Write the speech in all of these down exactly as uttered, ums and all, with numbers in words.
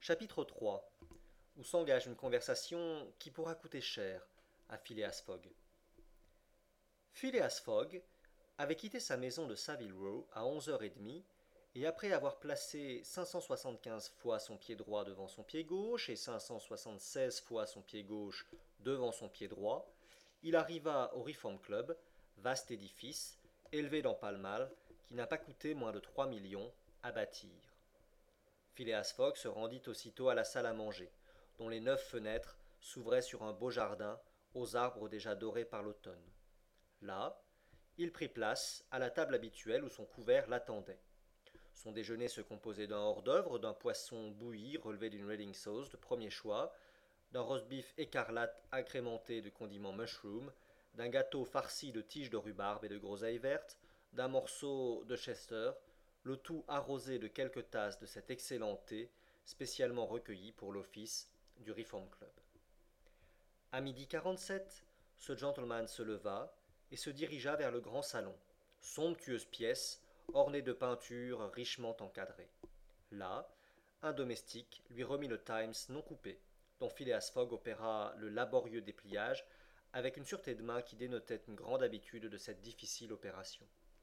Chapitre trois, où s'engage une conversation qui pourra coûter cher à Phileas Fogg. Phileas Fogg avait quitté sa maison de Savile Row à onze heures trente et après avoir placé cinq cent soixante-quinze fois son pied droit devant son pied gauche et cinq cent soixante-seize fois son pied gauche devant son pied droit, il arriva au Reform Club, vaste édifice, élevé dans Pall Mall, qui n'a pas coûté moins de trois millions à bâtir. Phileas Fogg se rendit aussitôt à la salle à manger, dont les neuf fenêtres s'ouvraient sur un beau jardin aux arbres déjà dorés par l'automne. Là, il prit place à la table habituelle où son couvert l'attendait. Son déjeuner se composait d'un hors-d'œuvre, d'un poisson bouilli relevé d'une Reading sauce de premier choix, d'un roast-beef écarlate agrémenté de condiments mushroom, d'un gâteau farci de tiges de rhubarbe et de groseilles vertes, d'un morceau de Chester, le tout arrosé de quelques tasses de cet excellent thé spécialement recueilli pour l'office du Reform Club. À midi quarante-sept, ce gentleman se leva et se dirigea vers le grand salon, somptueuse pièce ornée de peintures richement encadrées. Là, un domestique lui remit le Times non coupé, dont Phileas Fogg opéra le laborieux dépliage avec une sûreté de main qui dénotait une grande habitude de cette difficile opération.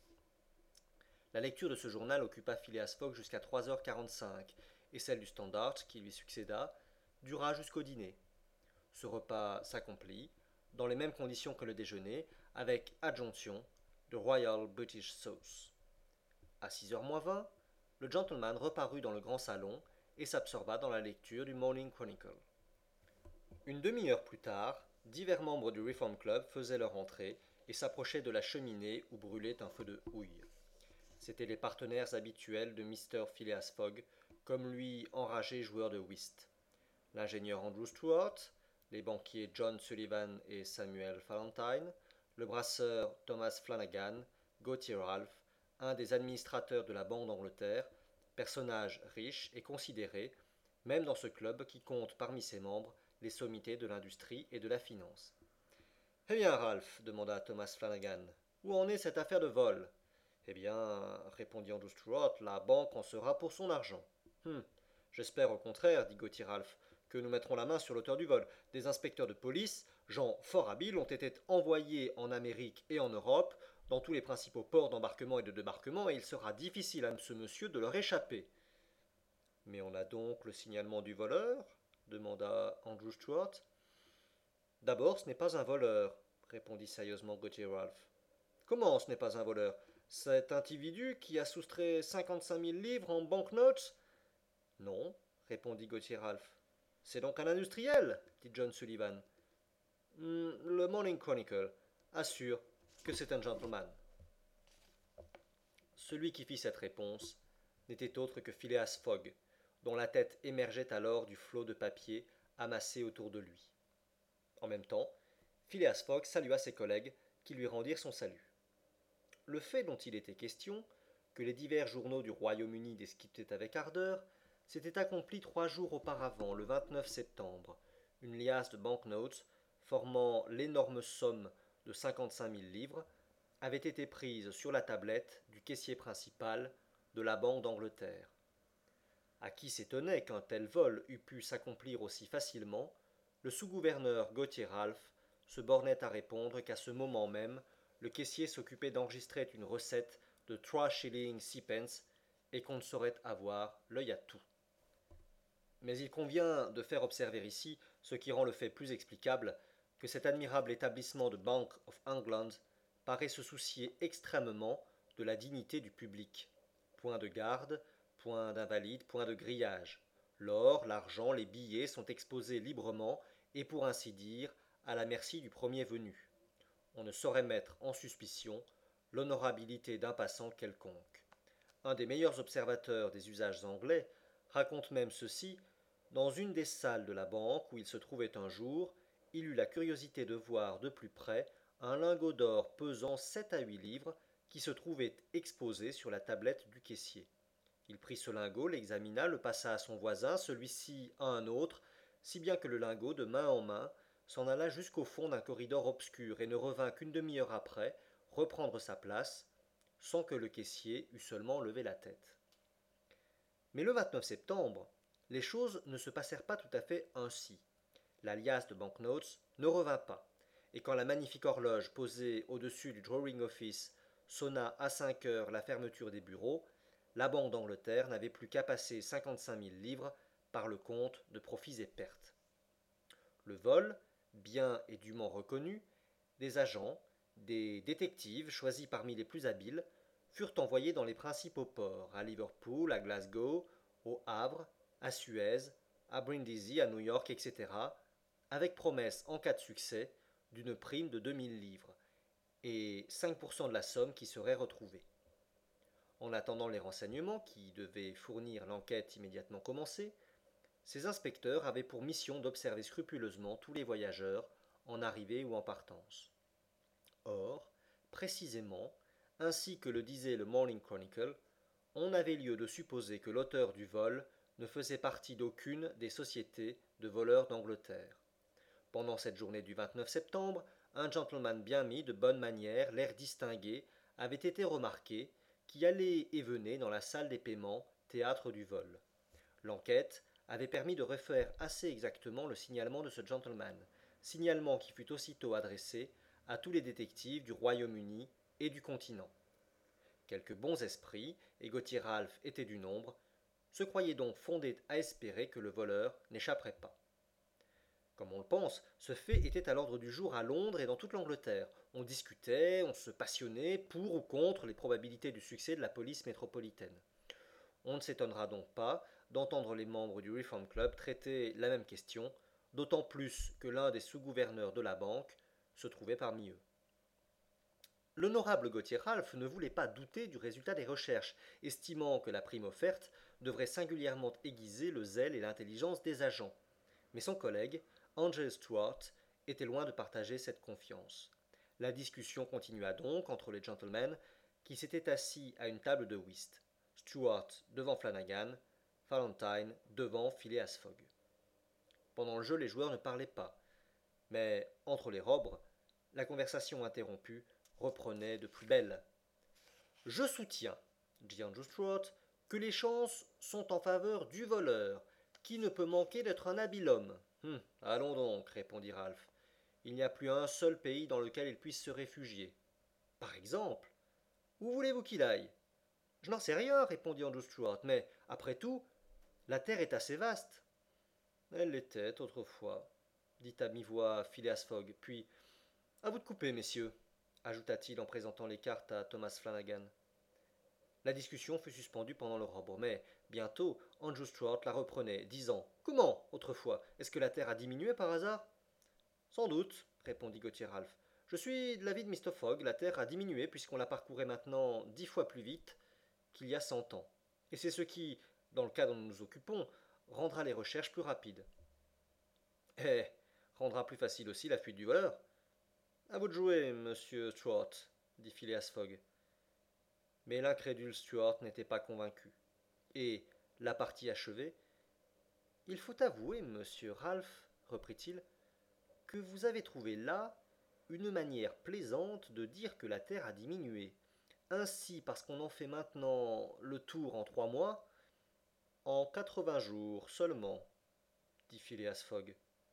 La lecture de ce journal occupa Phileas Fogg jusqu'à trois heures quarante-cinq, et celle du Standard, qui lui succéda, dura jusqu'au dîner. Ce repas s'accomplit, dans les mêmes conditions que le déjeuner, avec adjonction de Royal British Sauce. À six heures moins vingt, le gentleman reparut dans le grand salon et s'absorba dans la lecture du Morning Chronicle. Une demi-heure plus tard, divers membres du Reform Club faisaient leur entrée et s'approchaient de la cheminée où brûlait un feu de houille. C'étaient les partenaires habituels de Mister Phileas Fogg, comme lui enragé joueur de whist. L'ingénieur Andrew Stuart, les banquiers John Sullivan et Samuel Fallentin, le brasseur Thomas Flanagan, Gauthier Ralph, un des administrateurs de la Banque d'Angleterre, personnage riche et considéré, même dans ce club qui compte parmi ses membres les sommités de l'industrie et de la finance. Eh bien, Ralph, demanda Thomas Flanagan, où en est cette affaire de vol? Eh bien, répondit Andrew Stuart, la banque en sera pour son argent. Hum, j'espère au contraire, dit Gauthier Ralph, que nous mettrons la main sur l'auteur du vol. Des inspecteurs de police, gens fort habiles, ont été envoyés en Amérique et en Europe, dans tous les principaux ports d'embarquement et de débarquement, et il sera difficile à ce monsieur de leur échapper. Mais on a donc le signalement du voleur? Demanda Andrew Stuart. D'abord, ce n'est pas un voleur, répondit sérieusement Gauthier Ralph. Comment ce n'est pas un voleur? Cet individu qui a soustrait cinquante-cinq mille livres en banknotes? Non, répondit Gauthier Ralph. C'est donc un industriel, dit John Sullivan. Hmm, le Morning Chronicle assure que c'est un gentleman. Celui qui fit cette réponse n'était autre que Phileas Fogg, dont la tête émergeait alors du flot de papier amassé autour de lui. En même temps, Phileas Fogg salua ses collègues qui lui rendirent son salut. Le fait dont il était question, que les divers journaux du Royaume-Uni descriptaient avec ardeur, s'était accompli trois jours auparavant, le vingt-neuf septembre. Une liasse de banknotes, formant l'énorme somme de cinquante-cinq mille livres, avait été prise sur la tablette du caissier principal de la Banque d'Angleterre. À qui s'étonnait qu'un tel vol eût pu s'accomplir aussi facilement, le sous-gouverneur Gauthier Ralph se bornait à répondre qu'à ce moment même, le caissier s'occupait d'enregistrer une recette de trois shillings sixpence et qu'on ne saurait avoir l'œil à tout. Mais il convient de faire observer ici, ce qui rend le fait plus explicable, que cet admirable établissement de Bank of England paraît se soucier extrêmement de la dignité du public. Point de garde, point d'invalide, point de grillage. L'or, l'argent, les billets sont exposés librement et pour ainsi dire à la merci du premier venu. On ne saurait mettre en suspicion l'honorabilité d'un passant quelconque. Un des meilleurs observateurs des usages anglais raconte même ceci. Dans une des salles de la banque où il se trouvait un jour, il eut la curiosité de voir de plus près un lingot d'or pesant sept à huit livres qui se trouvait exposé sur la tablette du caissier. Il prit ce lingot, l'examina, le passa à son voisin, celui-ci à un autre, si bien que le lingot, de main en main, s'en alla jusqu'au fond d'un corridor obscur et ne revint qu'une demi-heure après reprendre sa place, sans que le caissier eût seulement levé la tête. Mais le vingt-neuf septembre, Les choses ne se passèrent pas tout à fait ainsi. La liasse de banknotes ne revint pas, et quand la magnifique horloge posée au-dessus du drawing office sonna à cinq heures la fermeture des bureaux, la Banque d'Angleterre n'avait plus qu'à passer cinquante-cinq mille livres par le compte de profits et pertes. Le vol, bien et dûment reconnu, des agents, des détectives choisis parmi les plus habiles, furent envoyés dans les principaux ports, à Liverpool, à Glasgow, au Havre, à Suez, à Brindisi, à New York, et cetera, avec promesse, en cas de succès, d'une prime de deux mille livres, et cinq pour cent de la somme qui serait retrouvée. En attendant les renseignements qui devaient fournir l'enquête immédiatement commencée, ces inspecteurs avaient pour mission d'observer scrupuleusement tous les voyageurs, en arrivée ou en partance. Or, précisément, ainsi que le disait le Morning Chronicle, on avait lieu de supposer que l'auteur du vol ne faisait partie d'aucune des sociétés de voleurs d'Angleterre. Pendant cette journée du vingt-neuf septembre, un gentleman bien mis, de bonne manière, l'air distingué, avait été remarqué, qui allait et venait dans la salle des paiements, théâtre du vol. L'enquête avait permis de refaire assez exactement le signalement de ce gentleman, signalement qui fut aussitôt adressé à tous les détectives du Royaume-Uni et du continent. Quelques bons esprits, et Gauthier Ralph était du nombre, se croyaient donc fondés à espérer que le voleur n'échapperait pas. Comme on le pense, ce fait était à l'ordre du jour à Londres et dans toute l'Angleterre. On discutait, on se passionnait pour ou contre les probabilités du succès de la police métropolitaine. On ne s'étonnera donc pas d'entendre les membres du Reform Club traiter la même question, d'autant plus que l'un des sous-gouverneurs de la banque se trouvait parmi eux. L'honorable Gauthier Ralph ne voulait pas douter du résultat des recherches, estimant que la prime offerte devrait singulièrement aiguiser le zèle et l'intelligence des agents. Mais son collègue, Angel Stuart, était loin de partager cette confiance. La discussion continua donc entre les gentlemen qui s'étaient assis à une table de whist. Stuart devant Flanagan, Valentine devant Phileas Fogg. Pendant le jeu, les joueurs ne parlaient pas, mais entre les robres, la conversation interrompue reprenait de plus belle. Je soutiens, dit Andrew Stuart, que les chances sont en faveur du voleur, qui ne peut manquer d'être un habile homme. Hum, allons donc, répondit Ralph. Il n'y a plus un seul pays dans lequel il puisse se réfugier. Par exemple, où voulez-vous qu'il aille? Je n'en sais rien, répondit Andrew Stuart, mais, après tout, la terre est assez vaste. Elle l'était autrefois, dit à mi-voix Phileas Fogg, puis à vous de couper, messieurs, ajouta-t-il en présentant les cartes à Thomas Flanagan. La discussion fut suspendue pendant le robre, mais bientôt Andrew Stuart la reprenait, disant Comment, autrefois, est-ce que la terre a diminué par hasard? Sans doute, répondit Gauthier Ralph. Je suis de l'avis de mister Fogg, la terre a diminué puisqu'on la parcourait maintenant dix fois plus vite qu'il y a cent ans. Et c'est ce qui, dans le cas dont nous nous occupons, rendra les recherches plus rapides. Eh, rendra plus facile aussi la fuite du voleur. À vous de jouer, monsieur Stuart, dit Phileas Fogg. Mais l'incrédule Stuart n'était pas convaincu. Et, la partie achevée, il faut avouer, monsieur Ralph, reprit-il, que vous avez trouvé là une manière plaisante de dire que la Terre a diminué. Ainsi, parce qu'on en fait maintenant le tour en trois mois, en quatre-vingts jours seulement, dit Phileas Fogg.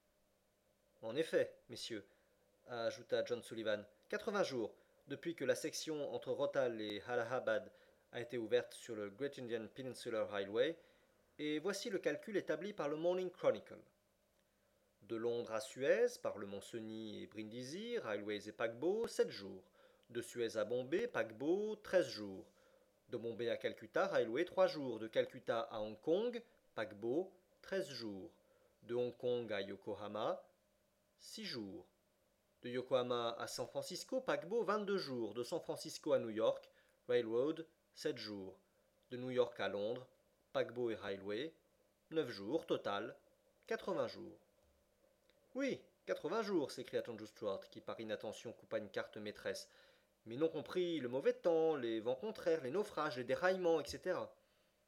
En effet, messieurs, ajouta John Sullivan, quatre-vingts jours, depuis que la section entre Rothal et Allahabad a été ouverte sur le Great Indian Peninsular Railway, et voici le calcul établi par le Morning Chronicle. De Londres à Suez, par le Mont-Cenis et Brindisi, railways et paquebots, sept jours. De Suez à Bombay, paquebot, treize jours. De Bombay à Calcutta, railway, trois jours. De Calcutta à Hong Kong, paquebot, treize jours. De Hong Kong à Yokohama, six jours. De Yokohama à San Francisco, paquebot, vingt-deux jours. De San Francisco à New York, railroad, sept jours. De New York à Londres, paquebot et railway, neuf jours. Total, quatre-vingts jours. Oui, quatre-vingts jours, s'écria Andrew Stuart, qui par inattention coupa une carte maîtresse, mais non compris le mauvais temps, les vents contraires, les naufrages, les déraillements, et cetera.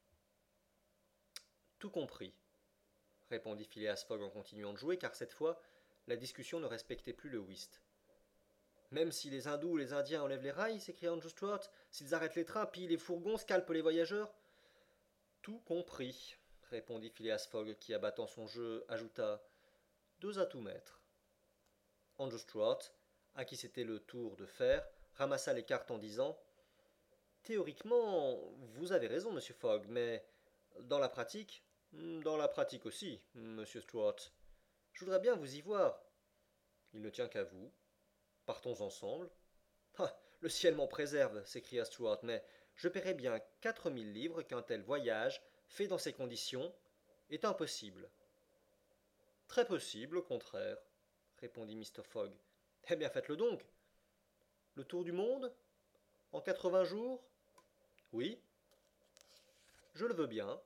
Tout compris, répondit Phileas Fogg en continuant de jouer, car cette fois, la discussion ne respectait plus le whist. Même si les hindous ou les indiens enlèvent les rails, s'écria Andrew Stuart, s'ils arrêtent les trains, pillent les fourgons, scalpent les voyageurs. Tout compris, répondit Phileas Fogg, qui, abattant son jeu, ajouta deux à tout mettre. Andrew Stuart, à qui c'était le tour de faire, ramassa les cartes en disant Théoriquement, vous avez raison, monsieur Fogg, mais dans la pratique, dans la pratique aussi, monsieur Stuart. Je voudrais bien vous y voir. Il ne tient qu'à vous. Partons ensemble. Ah, le ciel m'en préserve, s'écria Stuart, mais je paierais bien quatre mille livres qu'un tel voyage, fait dans ces conditions, est impossible. Très possible, au contraire, répondit Mister Fogg. Eh bien, faites-le donc. Le tour du monde En quatre-vingts jours Oui. Je le veux bien.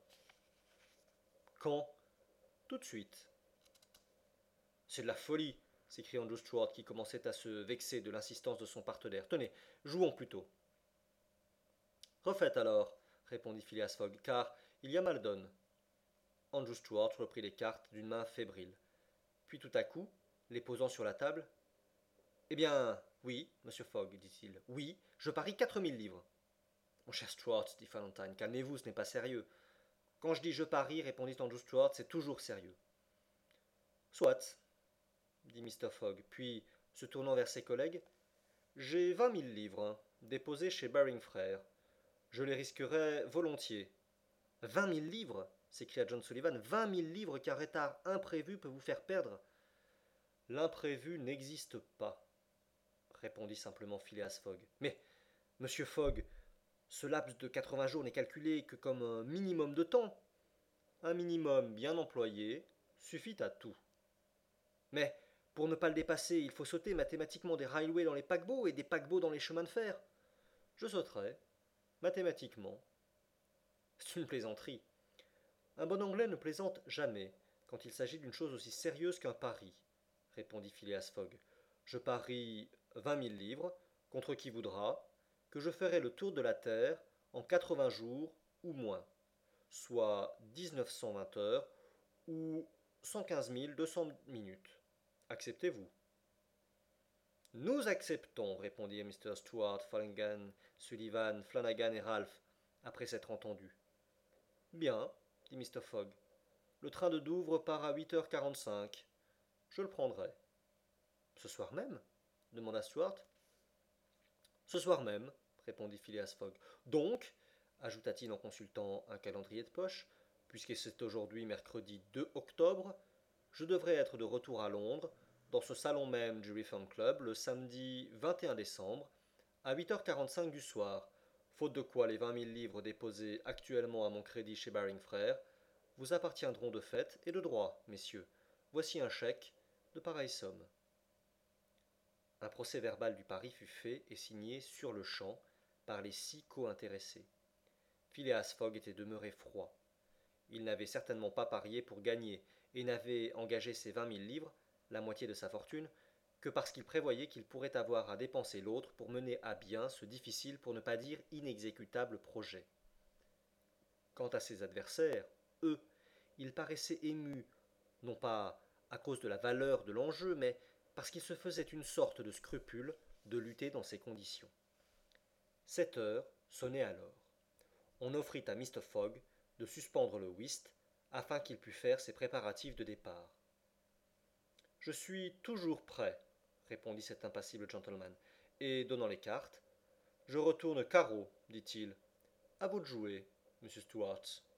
Quand Tout de suite. C'est de la folie, s'écria Andrew Stuart, qui commençait à se vexer de l'insistance de son partenaire. Tenez, jouons plutôt. Refaites alors, répondit Phileas Fogg, car il y a mal donne. Andrew Stuart reprit les cartes d'une main fébrile. Puis tout à coup, les posant sur la table, Eh bien, oui, monsieur Fogg, dit-il, oui, je parie quatre mille livres. Mon cher Stuart, dit Valentine, calmez-vous, ce n'est pas sérieux. Quand je dis je parie, répondit Andrew Stuart, c'est toujours sérieux. Soit, dit Mister Fogg, puis, se tournant vers ses collègues, j'ai vingt mille livres, hein, déposés chez Baring Frères. Je les risquerais volontiers. Vingt mille livres s'écria John Sullivan. Vingt mille livres qu'un retard imprévu peut vous faire perdre. L'imprévu n'existe pas, répondit simplement Phileas Fogg. Mais, monsieur Fogg, ce laps de quatre-vingts jours n'est calculé que comme un minimum de temps. Un minimum bien employé suffit à tout. Mais, pour ne pas le dépasser, il faut sauter mathématiquement des railways dans les paquebots et des paquebots dans les chemins de fer. Je sauterai, mathématiquement. C'est une plaisanterie. Un bon Anglais ne plaisante jamais quand il s'agit d'une chose aussi sérieuse qu'un pari, répondit Phileas Fogg. Je parie vingt mille livres, contre qui voudra, que je ferai le tour de la Terre en quatre-vingts jours ou moins, soit dix-neuf cent vingt heures ou cent quinze mille deux cents minutes. Acceptez-vous? Nous acceptons, répondirent Mr Stuart, Flanagan, Sullivan, Flanagan et Ralph, après s'être entendus. Bien, dit Mister Fogg. Le train de Douvres part à huit heures quarante-cinq. Je le prendrai. Ce soir même demanda Stuart. Ce soir même, répondit Phileas Fogg. Donc, ajouta-t-il en consultant un calendrier de poche, puisque c'est aujourd'hui mercredi deux octobre, je devrais être de retour à Londres, dans ce salon même du Reform Club, le samedi vingt et un décembre, à huit heures quarante-cinq du soir, faute de quoi les vingt mille livres déposés actuellement à mon crédit chez Baring Frères vous appartiendront de fait et de droit, messieurs. Voici un chèque de pareille somme. Un procès-verbal du pari fut fait et signé sur-le-champ par les six co-intéressés. Phileas Fogg était demeuré froid. Il n'avait certainement pas parié pour gagner et n'avait engagé ses vingt mille livres, la moitié de sa fortune, que parce qu'il prévoyait qu'il pourrait avoir à dépenser l'autre pour mener à bien ce difficile, pour ne pas dire inexécutable projet. Quant à ses adversaires, eux, ils paraissaient émus, non pas à cause de la valeur de l'enjeu, mais parce qu'ils se faisaient une sorte de scrupule de lutter dans ces conditions. Sept heures sonnaient alors. On offrit à Mister Fogg de suspendre le whist afin qu'il pût faire ses préparatifs de départ. Je suis toujours prêt, répondit cet impassible gentleman, et donnant les cartes, je retourne carreau, dit-il. À vous de jouer, monsieur Stuart.